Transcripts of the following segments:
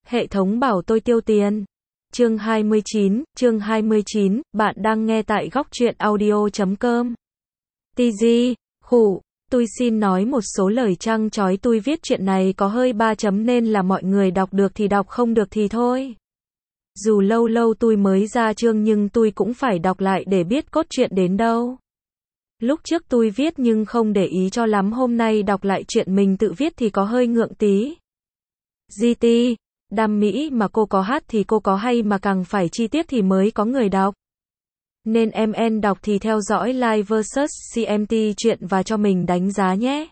Hệ thống bảo tôi tiêu tiền. Chương 29, bạn đang nghe tại góc truyện audio.com. TG, khủ, tôi xin nói một số lời trăng chói, tôi viết chuyện này có hơi 3 chấm nên là mọi người đọc được thì đọc, không được thì thôi. Dù lâu lâu tôi mới ra chương nhưng tôi cũng phải đọc lại để biết cốt truyện đến đâu. Lúc trước tôi viết nhưng không để ý cho lắm, hôm nay đọc lại chuyện mình tự viết thì có hơi ngượng tí. GT, đam mỹ mà cô có hát thì cô có hay, mà càng phải chi tiết thì mới có người đọc. Nên MN đọc thì theo dõi live versus CMT chuyện và cho mình đánh giá nhé.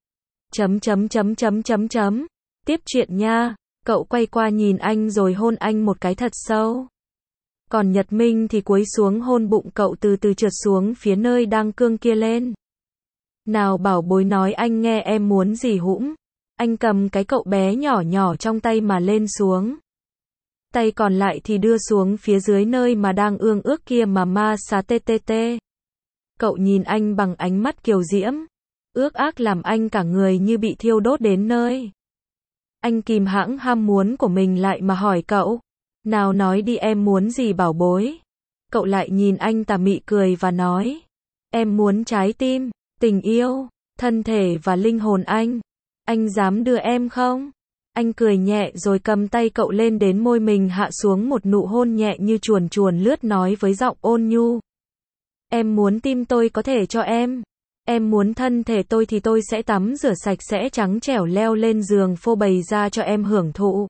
Tiếp chuyện nha. Cậu quay qua nhìn anh rồi hôn anh một cái thật sâu. Còn Nhật Minh thì cúi xuống hôn bụng cậu, từ từ trượt xuống phía nơi đang cương kia lên. Nào bảo bối, nói anh nghe em muốn gì hũm. Anh cầm cái cậu bé nhỏ nhỏ trong tay mà lên xuống. Tay còn lại thì đưa xuống phía dưới nơi mà đang ương ước kia mà ma xá TTT. Cậu nhìn anh bằng ánh mắt kiều diễm, ước ác làm anh cả người như bị thiêu đốt đến nơi. Anh kìm hãng ham muốn của mình lại mà hỏi cậu, nào nói đi, em muốn gì bảo bối. Cậu lại nhìn anh tà mị cười và nói, em muốn trái tim, tình yêu, thân thể và linh hồn anh dám đưa em không? Anh cười nhẹ rồi cầm tay cậu lên đến môi mình, hạ xuống một nụ hôn nhẹ như chuồn chuồn lướt, nói với giọng ôn nhu. Em muốn tim tôi có thể cho em muốn thân thể tôi thì tôi sẽ tắm rửa sạch sẽ trắng trẻo leo lên giường phô bày ra cho em hưởng thụ.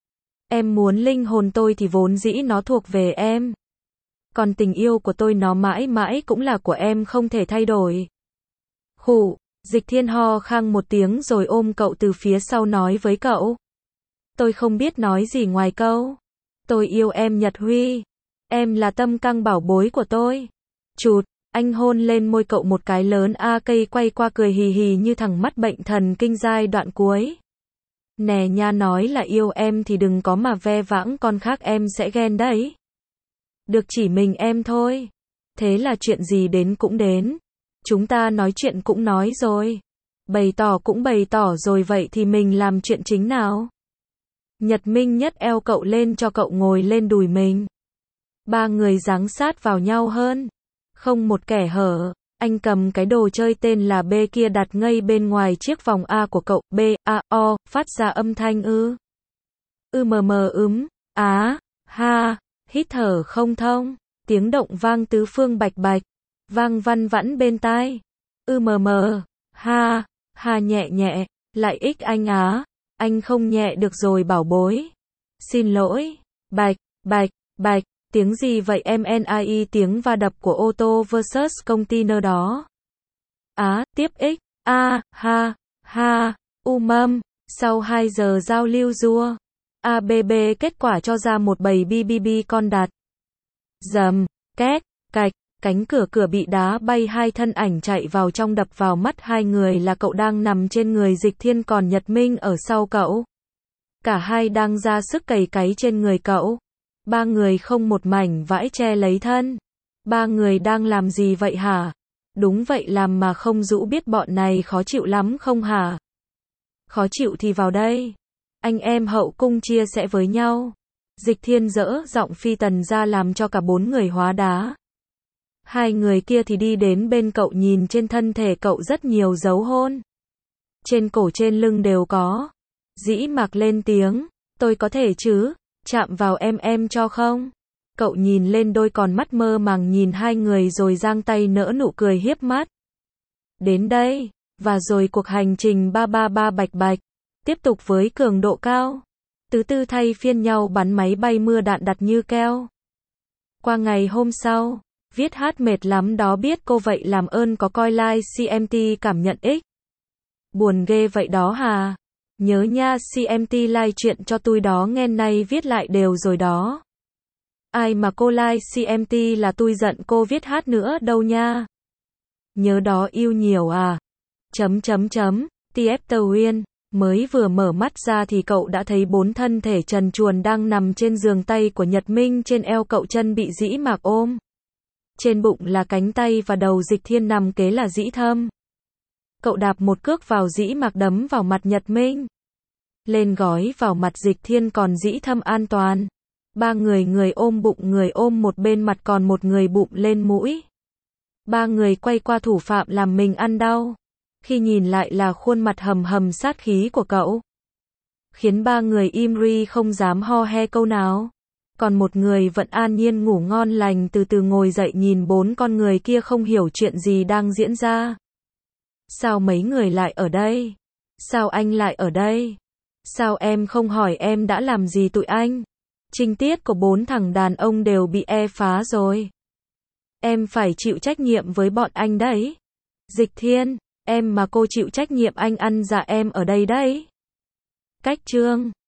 Em muốn linh hồn tôi thì vốn dĩ nó thuộc về em. Còn tình yêu của tôi nó mãi mãi cũng là của em, không thể thay đổi. Khụ, Dịch Thiên ho khang một tiếng rồi ôm cậu từ phía sau nói với cậu. Tôi không biết nói gì ngoài câu. Tôi yêu em Nhật Huy. Em là tâm căng bảo bối của tôi. Chụt, anh hôn lên môi cậu một cái lớn. Cây quay qua cười hì hì như thằng mắt bệnh thần kinh giai đoạn cuối. Nè nha, nói là yêu em thì đừng có mà ve vãng, con khác em sẽ ghen đấy. Được chỉ mình em thôi. Thế là chuyện gì đến cũng đến. Chúng ta nói chuyện cũng nói rồi. Bày tỏ cũng bày tỏ rồi, vậy thì mình làm chuyện chính nào? Nhật Minh nhấc eo cậu lên cho cậu ngồi lên đùi mình. Ba người giáng sát vào nhau hơn. Không một kẻ hở. Anh cầm cái đồ chơi tên là B kia đặt ngay bên ngoài chiếc vòng A của cậu. B, A, O, phát ra âm thanh ha, hít thở không thông. Tiếng động vang tứ phương bạch bạch. Vang văn vẵn bên tai. Ha nhẹ nhẹ, lại ích anh á. Anh không nhẹ được rồi bảo bối. Xin lỗi. Bạch, tiếng gì vậy em? NIE, tiếng va đập của ô tô versus container đó. Tiếp ích. Sau 2 giờ giao lưu rua. ABB kết quả cho ra một bầy BBB con đạt. Dầm, két, cạch. Cánh cửa bị đá bay, hai thân ảnh chạy vào trong, đập vào mắt hai người là cậu đang nằm trên người Dịch Thiên, còn Nhật Minh ở sau cậu. Cả hai đang ra sức cày cáy trên người cậu. Ba người không một mảnh vải che lấy thân. Ba người đang làm gì vậy hả? Đúng vậy, làm mà không rũ, biết bọn này khó chịu lắm không hả? Khó chịu thì vào đây. Anh em hậu cung chia sẻ với nhau. Dịch Thiên dỡ giọng phi tần ra làm cho cả 4 người hóa đá. Hai người kia thì đi đến bên cậu, nhìn trên thân thể cậu rất nhiều dấu hôn. Trên cổ trên lưng đều có. Dĩ Mạc lên tiếng, tôi có thể chứ, chạm vào em cho không? Cậu nhìn lên đôi con mắt mơ màng nhìn hai người rồi giang tay nở nụ cười hiếp mắt. Đến đây, và rồi cuộc hành trình 333 bạch, tiếp tục với cường độ cao. Thứ tư thay phiên nhau bắn máy bay mưa đạn đặt như keo. Qua ngày hôm sau, viết hát mệt lắm đó biết cô, vậy làm ơn có coi live CMT cảm nhận ích. Buồn ghê vậy đó hà. Nhớ nha, CMT live chuyện cho tôi đó nghe, nay viết lại đều rồi đó. Ai mà cô live CMT là tôi giận cô viết hát nữa đâu nha. Nhớ đó, yêu nhiều à. TF Tàu Uyên. Mới vừa mở mắt ra thì cậu đã thấy 4 thân thể trần truồng đang nằm trên giường, tay của Nhật Minh trên eo cậu, chân bị Dĩ Mạc ôm. Trên bụng là cánh tay và đầu Dịch Thiên nằm kế là Dĩ Thâm. Cậu đạp một cước vào Dĩ Mạc, đấm vào mặt Nhật Minh. lên gói vào mặt Dịch Thiên còn dĩ thâm an toàn. Ba người, người ôm bụng, người ôm một bên mặt còn một người bụng lên mũi. Ba người quay qua thủ phạm làm mình ăn đau. Khi nhìn lại là khuôn mặt hầm hầm sát khí của cậu. Khiến ba người im ri không dám ho he câu nào. Còn một người vẫn an nhiên ngủ ngon lành từ từ ngồi dậy nhìn bốn con người kia không hiểu chuyện gì đang diễn ra. Sao mấy người lại ở đây? Sao anh lại ở đây? Sao em không hỏi em đã làm gì tụi anh? Trinh tiết của bốn thằng đàn ông đều bị phá rồi. Em phải chịu trách nhiệm với bọn anh đấy. Dịch Thiên, em mà cô chịu trách nhiệm anh ăn dạ em ở đây đấy. Cách chương